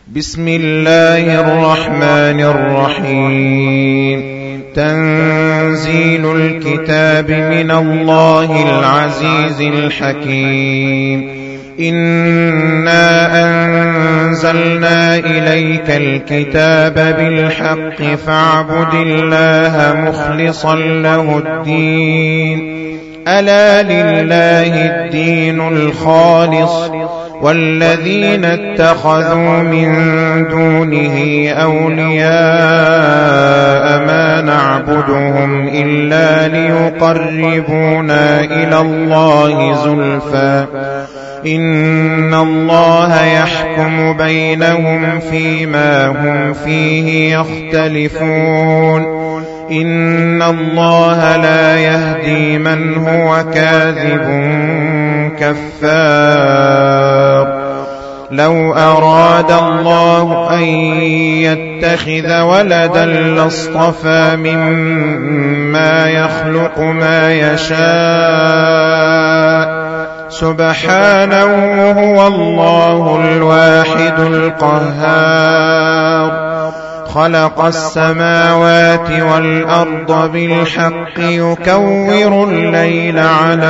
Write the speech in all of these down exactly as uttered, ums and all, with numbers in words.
بسم الله الرحمن الرحيم. تنزيل الكتاب من الله العزيز الحكيم. إنا أنزلنا إليك الكتاب بالحق فاعبد الله مخلصا له الدين. ألا لله الدين الخالص والذين اتخذوا من دونه أولياء ما نعبدهم إلا ليقربونا إلى الله زلفى إن الله يحكم بينهم فيما هم فيه يختلفون. إن الله لا يهدي من هو كاذب كفار. لو أراد الله أن يتخذ ولدا لاصطفى مما يخلق ما يشاء سبحانه هو الله الواحد القهار. خلق السماوات والأرض بالحق يكور الليل على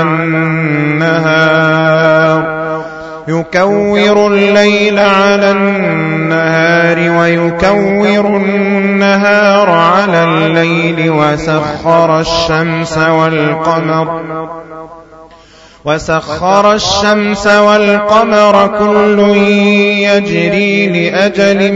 النهار يكور الليل على النهار ويكور النهار على الليل وسخر الشمس والقمر وسخر الشمس والقمر كل يجري لأجل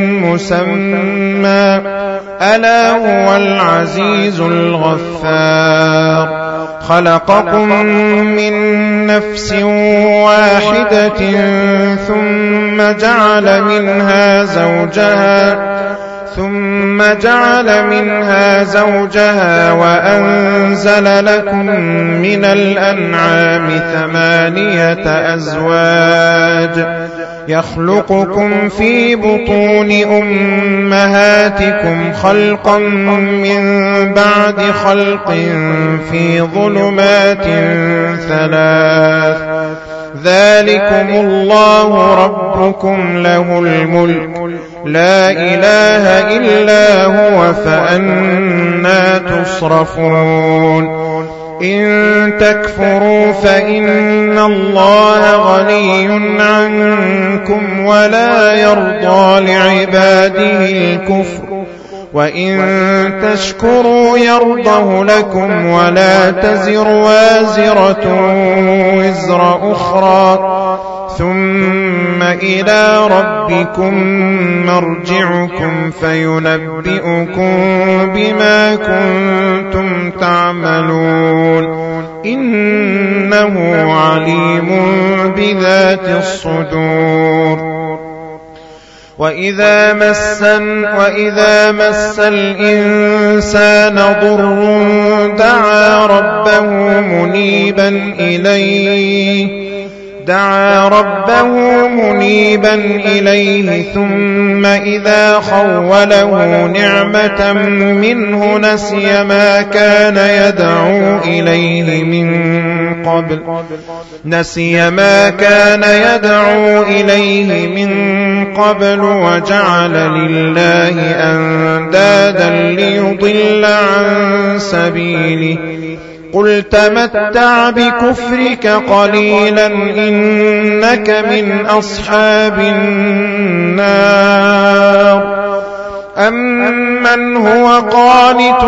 مسمى ألا هو العزيز الغفار. خلقكم من نفس واحدة ثم جعل منها زوجها ثم جعل منها زوجها وأنزل لكم من الأنعام ثمانية أزواج يخلقكم في بطون أمهاتكم خلقا من بعد خلق في ظلمات ثلاث ذلكم الله ربكم له الملك لا إله إلا هو فأنى تصرفون. إن تكفروا فإن الله غني عنكم ولا يرضى لعباده الكفر وإن تشكروا يرضه لكم ولا تزر وازرة وزر أخرى ثم إلى ربكم مرجعكم فينبئكم بما كنتم تعملون إنه عليم بذات الصدور. وإذا مس وإذا مس الإنسان ضر دعا ربه منيبا إليه دعا ربه منيبا إليه ثم إذا خوله نعمة منه نسي ما كان يدعو إليه من قبل نسي ما كان يدعو إليه من قبل وجعل لله أندادا ليضل عن سبيله. قل تمتع بكفرك قليلا إنك من أصحاب النار. أمن هو قانت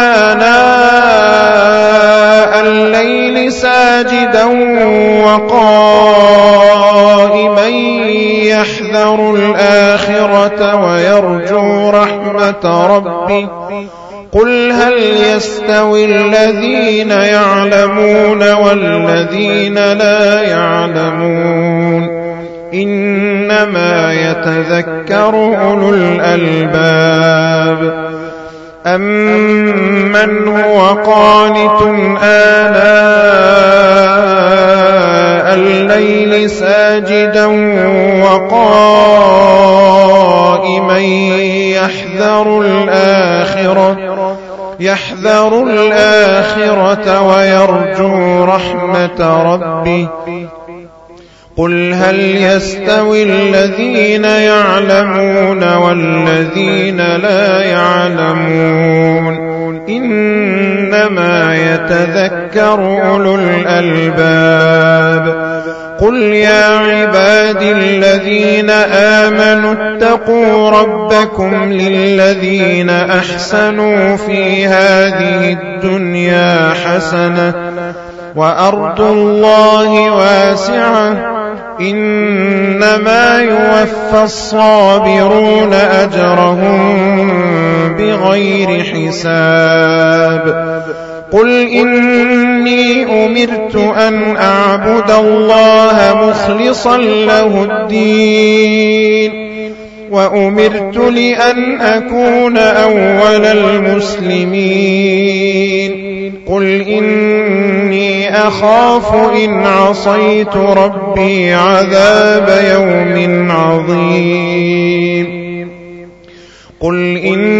آناء الليل ساجدا وقائما يحذر الآخرة ويرجو رحمة ربه قل هل يستوي الذين يعلمون والذين لا يعلمون إنما يتذكر أولو الألباب. أمن هو قانت آناء الليل ساجدا وقائما يحذر الآخرة يحذر الآخرة ويرجو رحمة ربه قل هل يستوي الذين يعلمون والذين لا يعلمون إنما يتذكر أولو الألباب قل يا عبادي الذين آمنوا اتقوا ربكم للذين أحسنوا في هذه الدنيا حسنة وأرض الله واسعة إنما يوفى الصابرون أجرهم بغير حساب قل إني أمرت أن أعبد الله مخلصا له الدين وأمرت لأن أكون أول المسلمين قل إني أخاف إن عصيت ربي عذاب يوم عظيم قل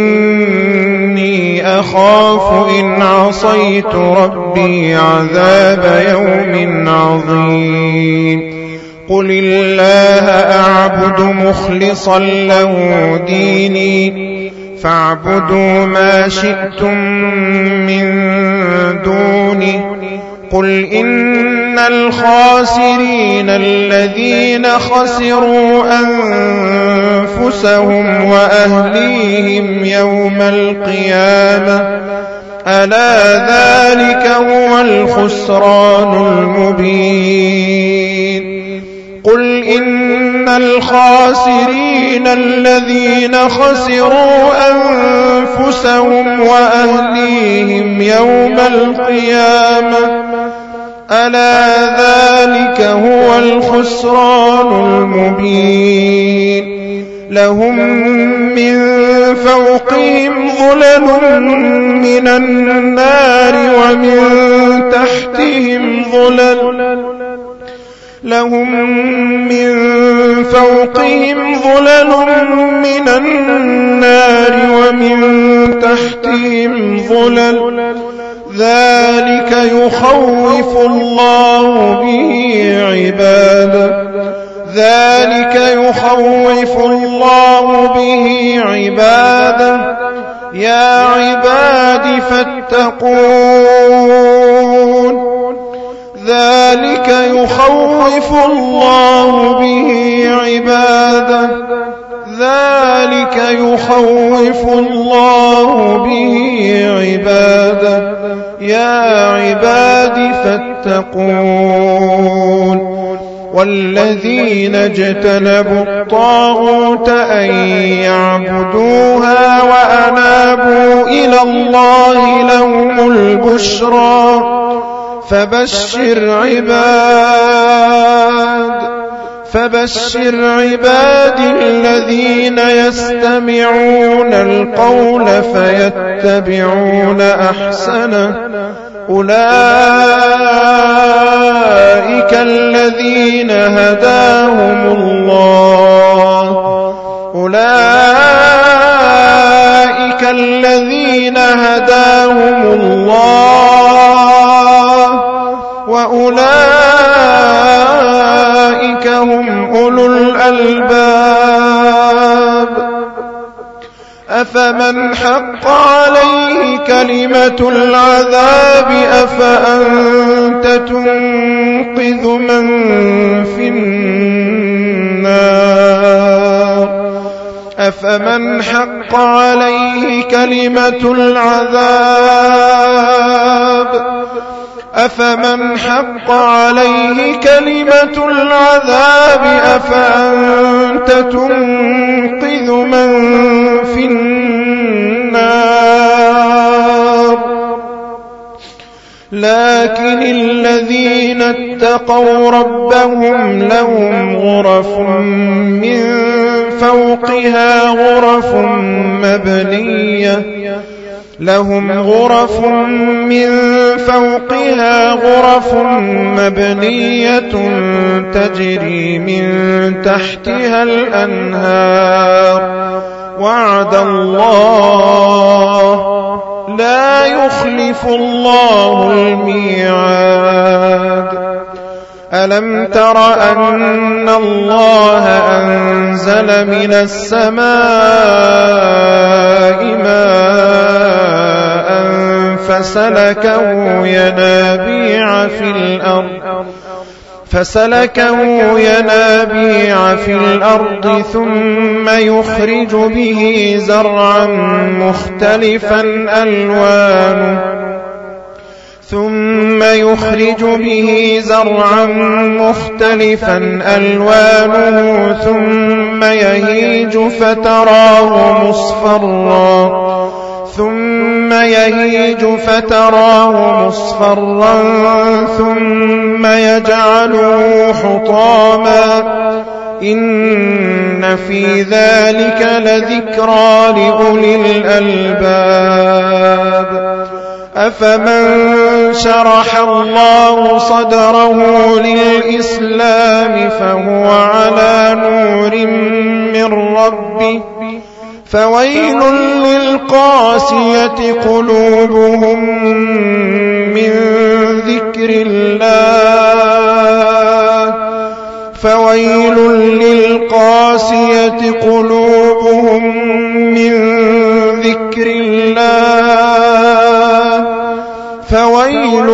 إني أخاف إن عصيت ربي عذاب يوم عظيم قل الله أعبد مخلصا له ديني فاعبدوا ما شئتم من دوني قل إن الخاسرين الذين خسروا أنفسهم وأهليهم يوم القيامة ألا ذلك هو الخسران المبين قل إن الخاسرين الذين خسروا أنفسهم وأهليهم يوم القيامة ألا ذلك هو الخسران المبين لهم من فوقهم ظلل من النار ومن تحتهم ظلل لهم من فوقهم ظلل من النار ومن تحتهم ظلل ذلك يخوف الله به عباده ذلك يخوف الله به عباده يا عباد فاتقون ذلك يخوف الله به عباده ذلك يخوف الله به عباده يا عباد فاتقون والذين اجتنبوا الطاغوت أن يعبدوها وأنابوا إلى الله لهم البشرى فبشر عباد فبشر عباد الذين يستمعون القول فيتبعون أحسنه أولئك الذين هداهم الله أولئك الذين هداهم الله وأولئك هم أولو الألباب أفمن حق عليه كلمة العذاب أفأنت تنقذ من في النار أفمن حق عليه كلمة العذاب أفمن حق عليه كلمة العذاب أفأنت تنقذ من في النار لكن الذين اتقوا ربهم لهم غرف من فوقها غرف مبنية لهم غرف من فوقها غرف مبنية تجري من تحتها الأنهار وعد الله لا يخلف الله الميعاد ألم تر أن الله أنزل من السماء ماء فسلكه ينابيع في الأرض فسلكه ينابيع في الأرض ثم يخرج به زرعا مختلفا ألوانه ثم يخرج به زرعا مختلفا ألوانه ثم يهيج فتراه مصفرا ثم يهيج فتراه مصفرا ثم يجعله حطاما إن في ذلك لذكرى لأولي الألباب أفمن شرح الله صدره للإسلام فهو على نور من ربه فويل للقاسية قلوبهم من ذكر الله فويل للقاسية قلوبهم من ذكر الله فويل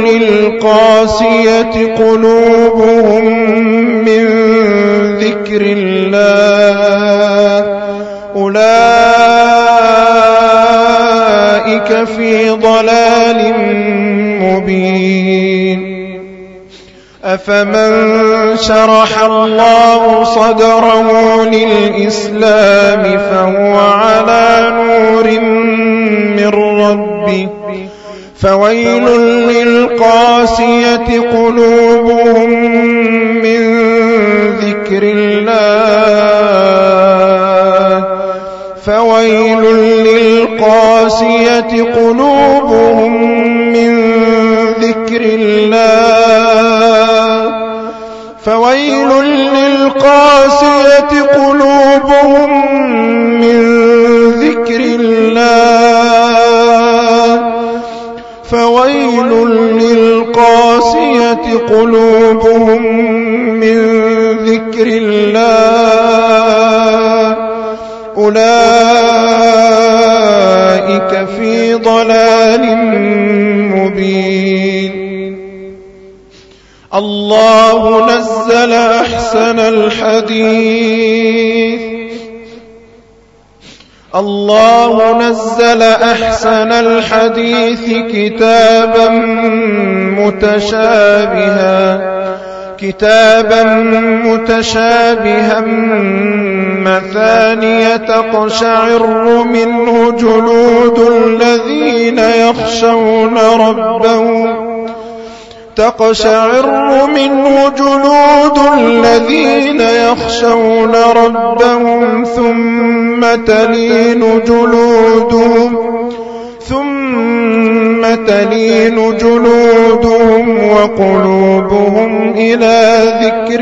للقاسية قلوبهم من ذكر الله أولئك في ضلال مبين أفمن شرح الله صدره للإسلام فهو على نور من ربه فويل للقاسية قلوبهم من ذكر الله فويل للقاسية قلوبهم من ذكر الله فويل للقاسية قلوبهم من ذكر الله فويل للقاسية قلوبهم من ذكر الله أولئك في ضلال مبين الله نزل أحسن الحديث الله نزل أحسن الحديث كتابا متشابها كتابا متشابها مثانية تقشعر منه جلود الذين يخشون ربهم تقشعر منه جلود الذين يخشون ربهم ثم تلين جلودهم ثم تلين جلودهم وقلوبهم إلى ذكر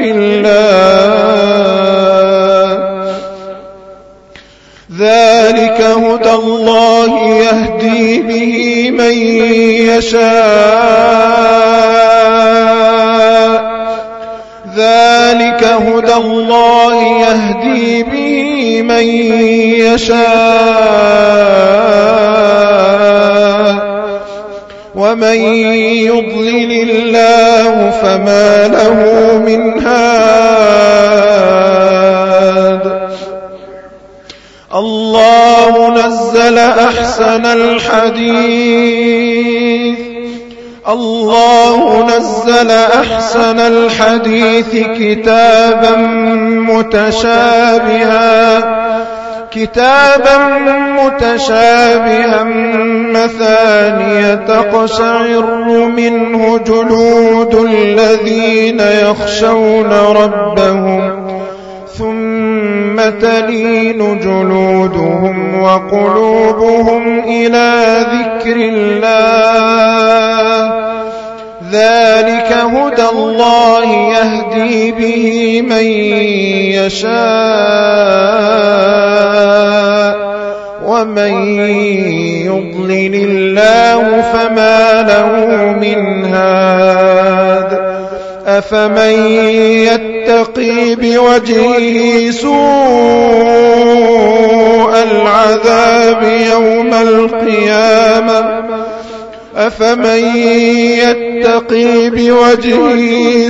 الله ذلك هدى الله يهدي به من يشاء ذلك هدى الله يهدي به من يشاء ومن يضلل الله فما له من هاد الله نزل أحسن الحديث الله نزل أحسن الحديث كتابا متشابها كتابا متشابها مثانية تقشعر منه جلود الذين يخشون ربهم ثم تلين جلودهم وقلوبهم إلى ذكر الله ذلك هدى الله يهدي به من يشاء ومن يضلل الله فما له من هاد أفمن يتقي بوجهه سوء العذاب يوم القيامة أفمن يتقي بوجهه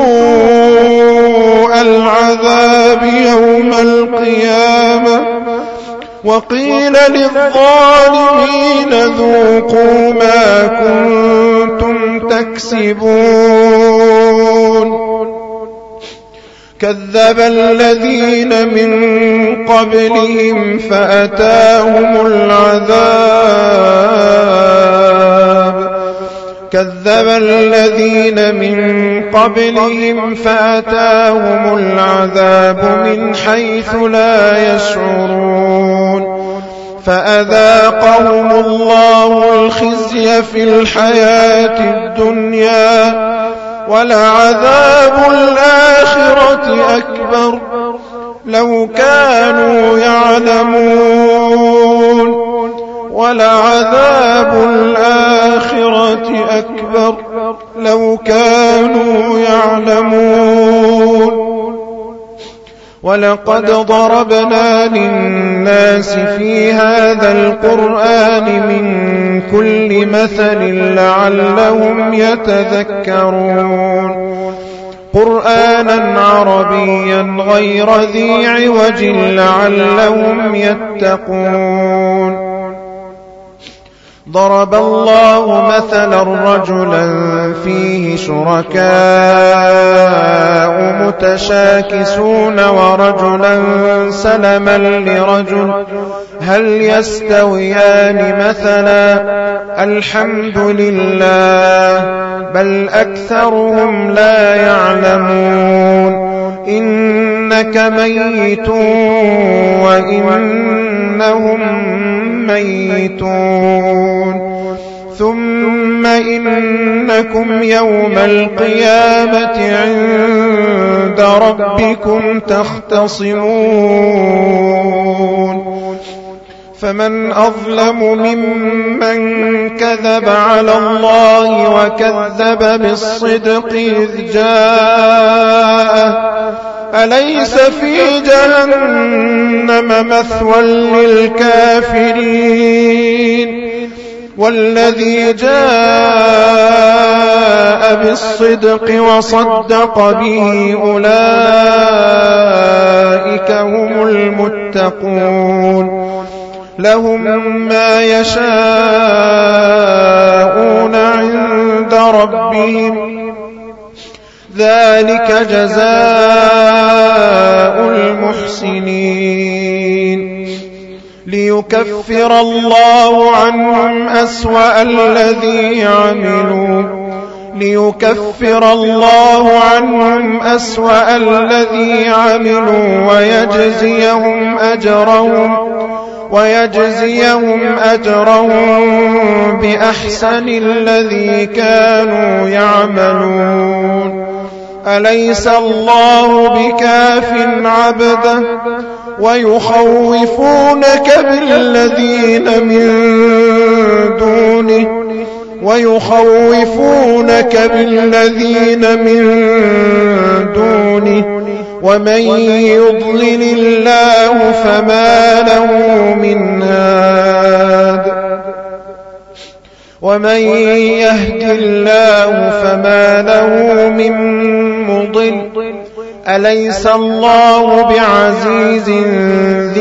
سوء العذاب يوم القيامة وقيل للظالمين ذوقوا ما كنتم تكسبون كذب الذين من قبلهم فأتاهم العذاب كذب الذين من قبلهم فأتاهم العذاب من حيث لا يشعرون فأذاقهم الله الخزي في الحياة الدنيا ولعذاب الآخرة أكبر لو كانوا يعلمون ولعذاب الآخرة أكبر لو كانوا يعلمون ولقد ضربنا للناس في هذا القرآن من كل مثل لعلهم يتذكرون قرآنا عربيا غير ذي عوج لعلهم يتقون ضرب الله مثلا رجلا فيه شركاء متشاكسون ورجلا سلما لرجل هل يستويان مثلا الحمد لله بل أكثرهم لا يعلمون إنك ميت وإنهم ميتون ثم إنكم يوم القيامة عند ربكم تختصمون فمن أظلم ممن كذب على الله وكذب بالصدق إذ جاءه أليس في جهنم مثوى للكافرين والذي جاء بالصدق وصدق به أولئك هم المتقون لهم ما يشاءون عند ربهم ذلك جزاء المحسنين ليكفر الله عنهم أسوأ الذي عملوا ليكفر الله عنهم أسوأ الذي عملوا ويجزيهم أجرهم ويجزيهم أجرهم بأحسن الذي كانوا يعملون أليس الله بكاف عبده ويخوفونك بالذين من دونه ويخوفونك بالذين من دونه ومن يضلل الله فما له من هاد ومن يهد الله فما له من مضل أليس الله بعزيز ذي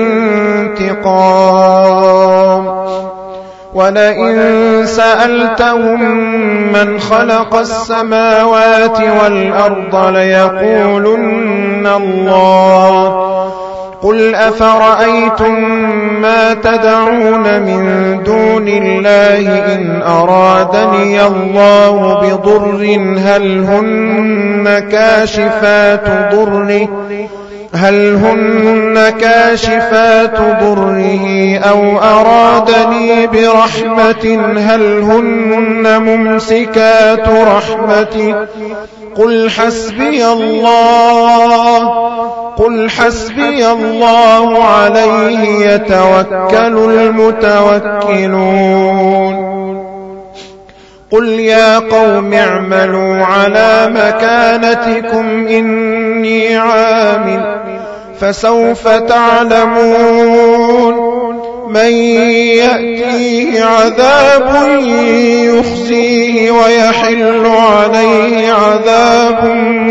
انتقام ولئن سألتهم من خلق السماوات والأرض ليقولن الله قل أفرأيتم ما تدعون من دون الله إن أرادني الله بضر هل هن كاشفات ضره هل هن كاشفات ضره أو أرادني برحمة هل هن ممسكات رحمته قل حسبي الله قل حسبي الله عليه يتوكل المتوكلون قل يا قوم اعملوا على مكانتكم إني عامل فسوف تعلمون من يأتيه عذاب يخزيه ويحل عليه عذاب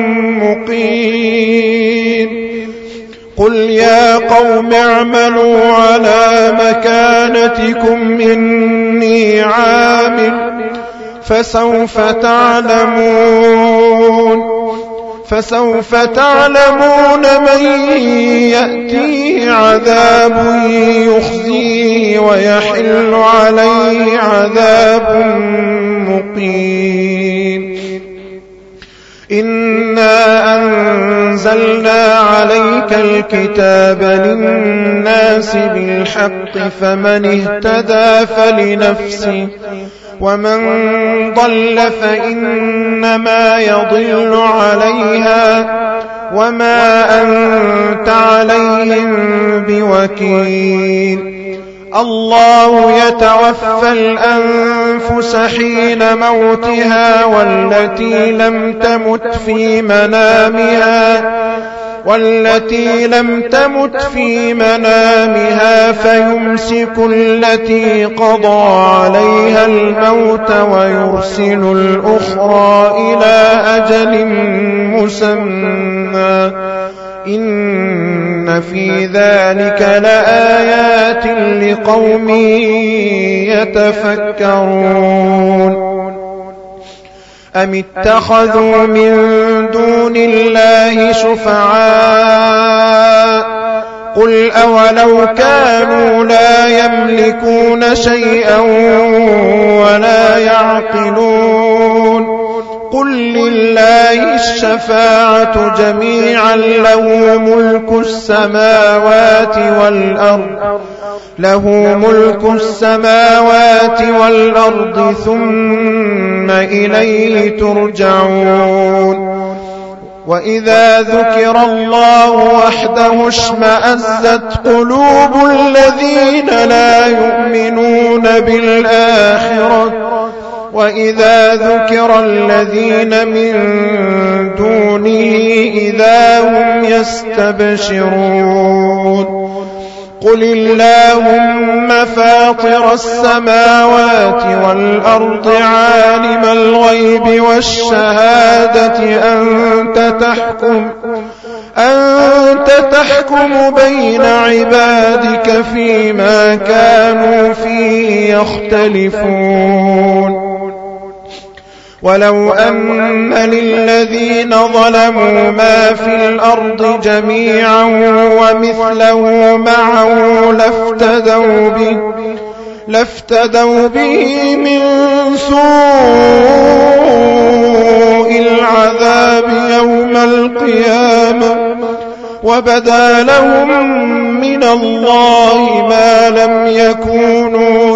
مقيم قل يا قوم اعملوا على مكانتكم إني عامل فسوف تعلمون فسوف تعلمون من يأتيه عذاب يخزيه ويحل عليه عذاب مقيم إنا أنزلنا عليك الكتاب للناس بالحق فمن اهتدى فلنفسه ومن ضل فإنما يضل عليها وما أنت عليهم بوكيل الله يتوفى الأنفس حين موتها والتي لم تمت في منامها والتي لم تمت في منامها فيمسك التي قضى عليها الموت ويرسل الأخرى إلى أجل مسمى إن في ذلك لآيات لقوم يتفكرون أم اتخذوا من دون الله شفعاء قل أولو كانوا لا يملكون شيئا ولا يعقلون قل لله الشفاعة جميعا له ملك السماوات والأرض له ملك السماوات والأرض ثم إليه ترجعون وإذا ذكر الله وحده اشمأزت قلوب الذين لا يؤمنون بالآخرة وإذا ذكر الذين من دونه إذا هم يستبشرون قل اللهم فاطر السماوات والأرض عالم الغيب والشهادة أنت تحكم أنت تحكم بين عبادك فيما كانوا فيه يختلفون ولو أن للذين ظلموا ما في الأرض جميعا ومثله معه لافتدوا به لافتدوا به من سوء العذاب يوم القيامة وبدا لهم من الله ما لم يكونوا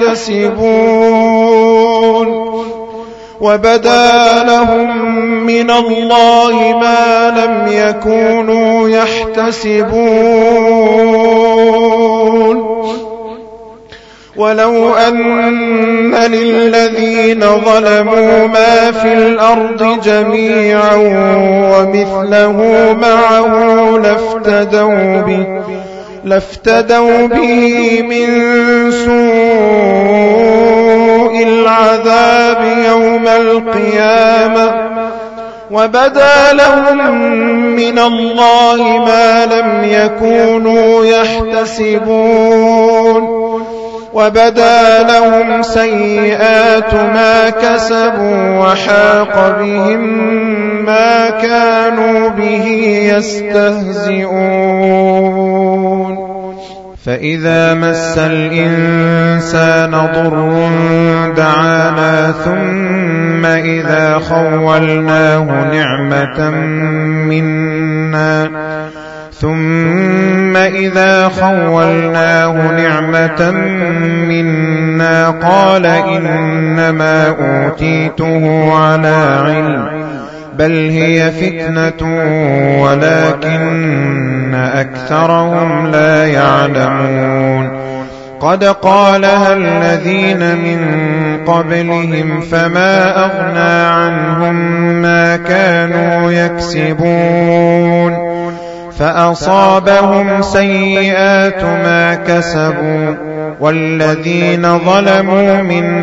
يحتسبون وبدا لهم من الله ما لم يكونوا يحتسبون ولو أن للذين ظلموا ما في الأرض جميعا ومثله معه لافتدوا به لافتدوا به من سوء العذاب يوم القيامة وبدا لهم من الله ما لم يكونوا يحتسبون وبدا لهم سيئات ما كسبوا وحاق بهم ما كانوا به يستهزئون فإذا مس الإنسان ضر دعانا ثم إذا خولناه نعمة منا ثم إذا خولناه نعمة منا قال إنما أوتيته على علم بل هي فتنة ولكن أكثرهم لا يعلمون قد قالها الذين من قبلهم فما أغنى عنهم ما كانوا يكسبون فأصابهم سيئات ما كسبوا والذين ظلموا من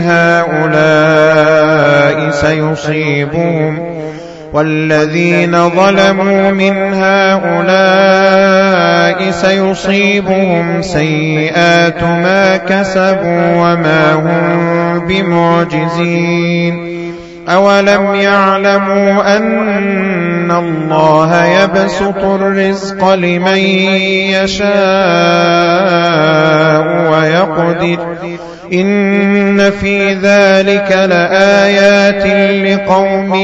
هؤلاء سيصيبهم والذين ظلموا من هؤلاء سيصيبهم سيئات ما كسبوا وما هم بمعجزين أولم يعلموا أن الله يبسط الرزق لمن يشاء ويقدر إن في ذلك لآيات لقوم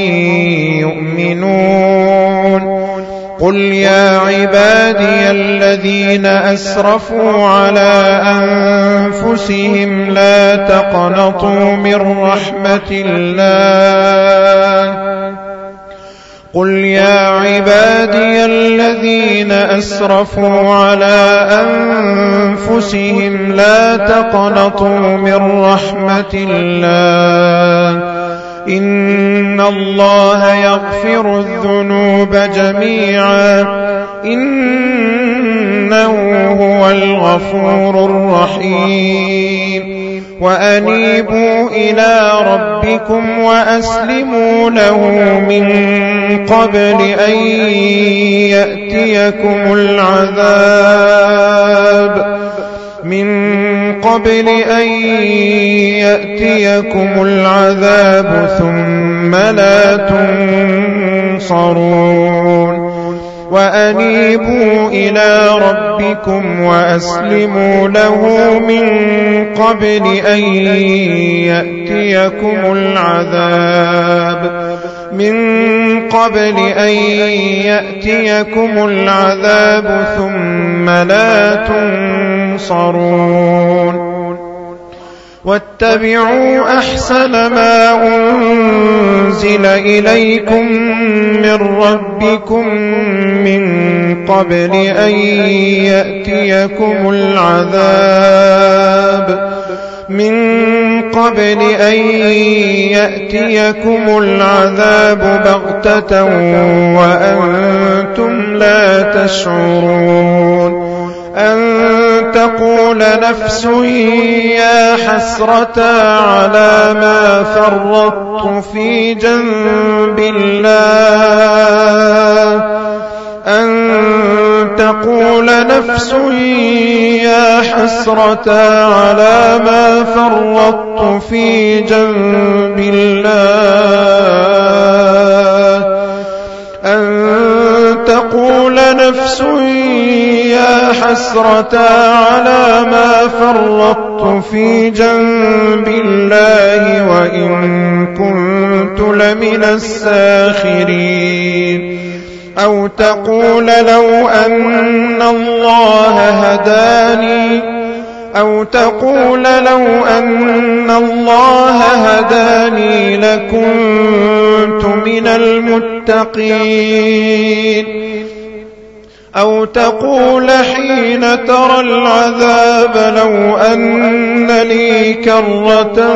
يؤمنون قل يا عبادي الذين أسرفوا على أنفسهم لا تقنطوا من رحمة الله قل يا عبادي الذين أسرفوا على أنفسهم لا تقنطوا من رحمة الله إن الله يغفر الذنوب جميعا إنه هو الغفور الرحيم وأنيبوا إلى ربكم وأسلموا له من قبل أن يأتيكم العذاب من قبل أن يأتيكم العذاب ثم لا تنصرون وأنيبوا إلى ربكم وأسلموا له من قبل أن يأتيكم العذاب من قبل أن يأتيكم العذاب ثم لا تنصرون واتبعوا أحسن ما أنزل إليكم من ربكم من قبل أن يأتيكم العذاب من قبل أن يأتيكم العذاب بغتة وأنتم لا تشعرون أن تقول نفس يا حسرة على ما فرطت في جنب الله أن تقول نفس يا حسرة على ما فرطت في جنب الله أن تقول نفس يا حسرة على ما فرطت في جنب الله وإن كنت لمن الساخرين أو تقول لو أن الله هداني أو تقول لو أن الله هداني لكنت من المتقين أو تقول حين ترى العذاب لو أن لي كرة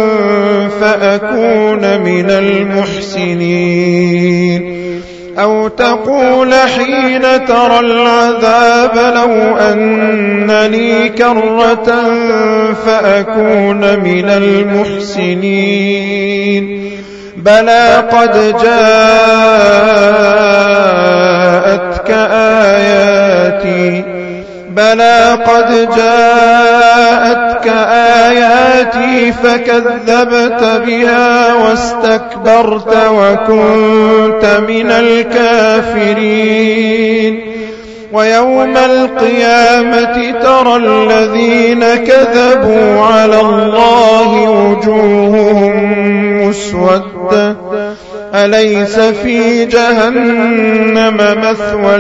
فأكون من المحسنين أو تقول حين ترى العذاب لو أن لي كرة فأكون من المحسنين بلى قد جاءتك آياتي بلى قد جاءتك آياتي فكذبت بها واستكبرت وكنت من الكافرين ويوم القيامة ترى الذين كذبوا على الله وجوههم مسودة أليس في جهنم مثوى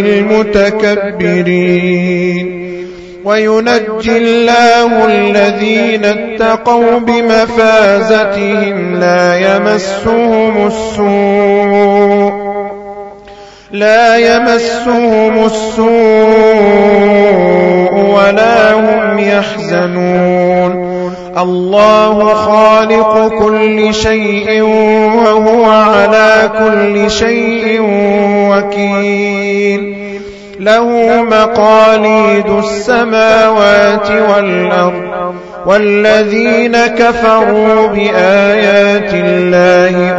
للمتكبرين وينجي الله الذين اتقوا بمفازتهم لا يمسهم السوء لا يمسهم السوء ولا هم يحزنون الله خالق كل شيء وهو على كل شيء وكيل له مقاليد السماوات والأرض والذين كفروا بآيات الله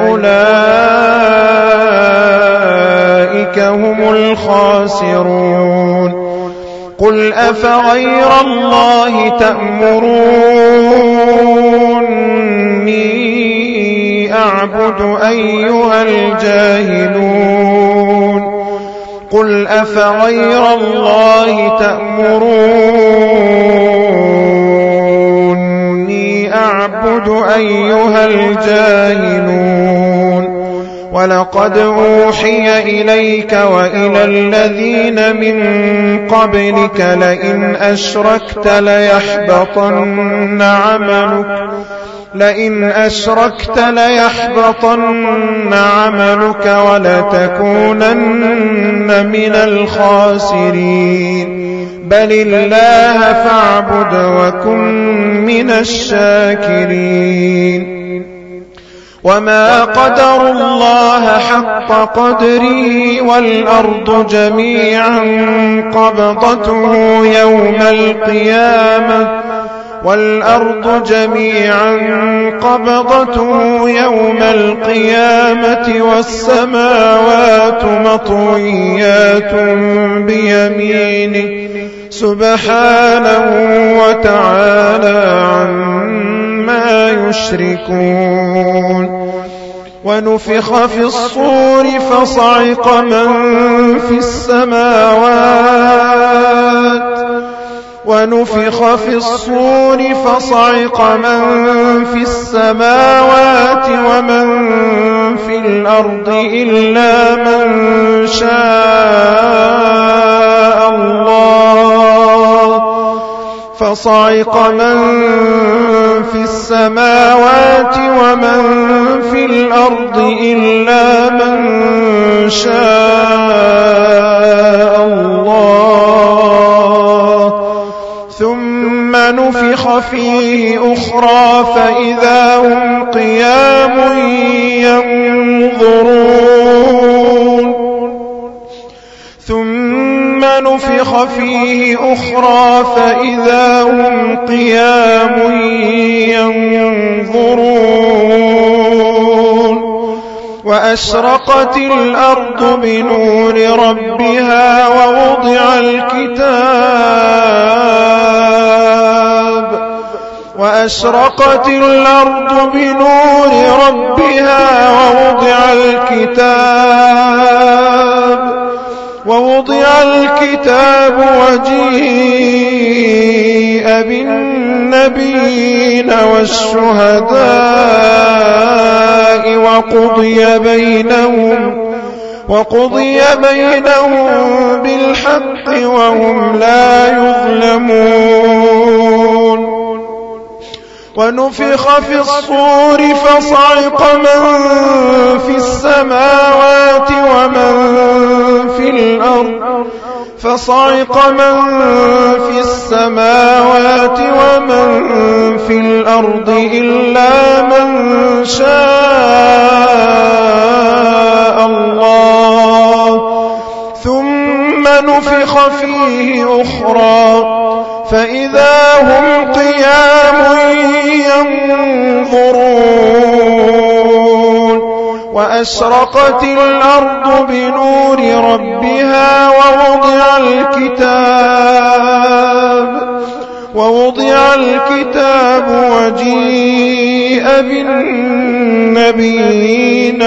أولئك هم الخاسرون قل أفغير الله تأمروني أعبد أيها الجاهلون قل أفغير الله تأمروني أعبد أيها الجاهلون ولقد أوحي إليك وإلى الذين من قبلك لئن أشركت ليحبطن عملك لئن أشركت ليحبطن عملك ولتكونن من الخاسرين بل الله فاعبد وكن من الشاكرين وما قدروا الله حق قدره والأرض جميعا قبضته يوم القيامة والأرض جميعا قبضته يوم القيامة والسماوات مطويات بيمينه سبحانه وتعالى عما يشركون ونفخ في الصور فصعق من في السماوات ونفخ في الصور فصعق من في السماوات ومن في الأرض إلا من شاء الله فصعق من في السماوات ومن في الأرض إلا من شاء الله ثم نفخ فيه أخرى فإذا هم قيام ينظرون ثم نفخ فيه أخرى فإذا هم قيام ينظرون وأشرقت الأرض بنور ربها ووضع الكتاب وأشرقت الأرض بنور ربها ووضع الكتاب ووضع الكتاب وجيء بالنبيين والشهداء وقضي بينهم وقضي بينهم بالحق وهم لا يظلمون ونفخ في الصور فصعق من في السماوات ومن في الأرض فصعق من في السماوات ومن في الأرض إلا من شاء الله ثم نفخ فيه أخرى فإذا هم قيام ينظرون وأشرقت الأرض بنور ربها ووضع الكتاب ووضع الكتاب وجيء بالنبيين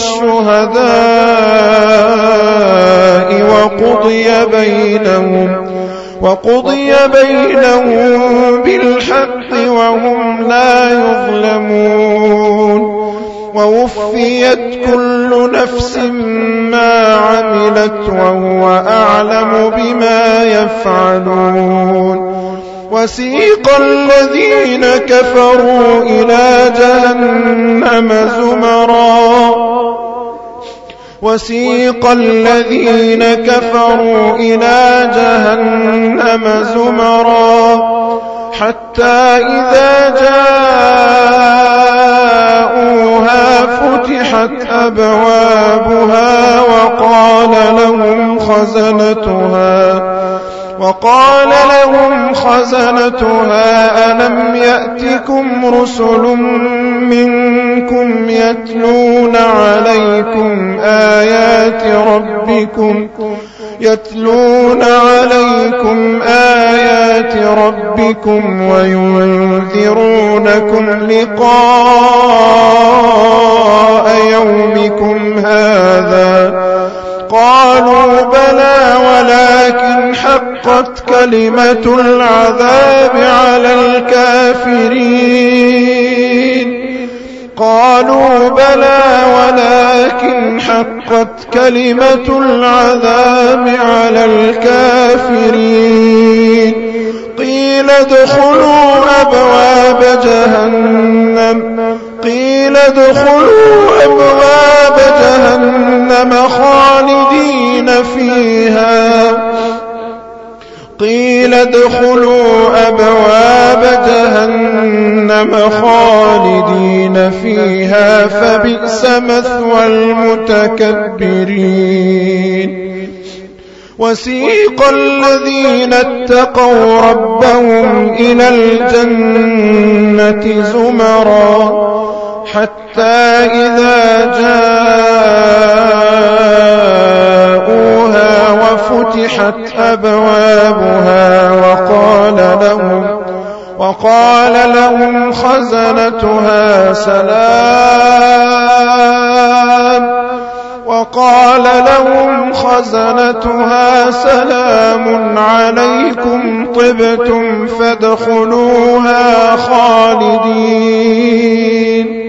والشهداء وقضي بينهم وقضي بينهم بالحق وهم لا يظلمون ووفيت كل نفس ما عملت وهو أعلم بما يفعلون وسيق الذين كفروا إلى جهنم زمرا وسيق الذين كفروا إلى جهنم زمرا حتى إذا جاءوها فتحت أبوابها وقال لهم خزنتها وقال لهم خزنتها ألم يأتكم رسل منكم يتلون عليكم آيات ربكم يتلون عليكم آيات ربكم وينذرونكم لقاء يومكم هذا قالوا بلى ولكن حقت كلمة العذاب على الكافرين قالوا بلى ولكن حقت كلمة العذاب على الكافرين قيل ادخلوا أبواب جهنم قيل ادخلوا أبواب جهنم خالدين فيها قيل ادخلوا أبواب جهنم خالدين فيها فبئس مثوى المتكبرين وسيق الذين اتقوا ربهم إلى الجنة زمرا حتى إذا جاءوها وفتحت أبوابها وقال لهم وقال لهم خزنتها سلام وقال لهم خزنتها سلام عليكم طبتم فادخلوها خالدين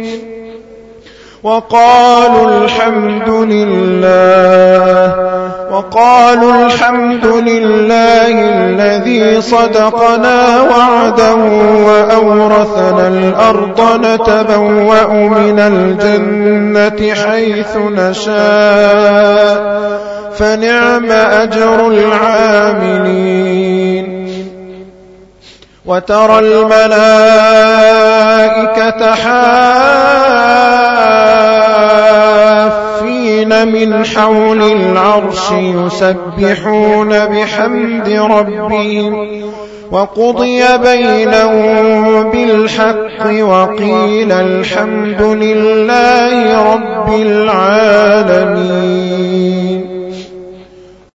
وقالوا الحمد لله وقالوا الحمد لله الذي صدقنا وعده وأورثنا الأرض نتبوأ من الجنة حيث نشاء فنعم أجر العاملين وترى الملائكة حافين من حول العرش يسبحون بحمد ربهم وقضي بينهم بالحق وقيل الحمد لله رب العالمين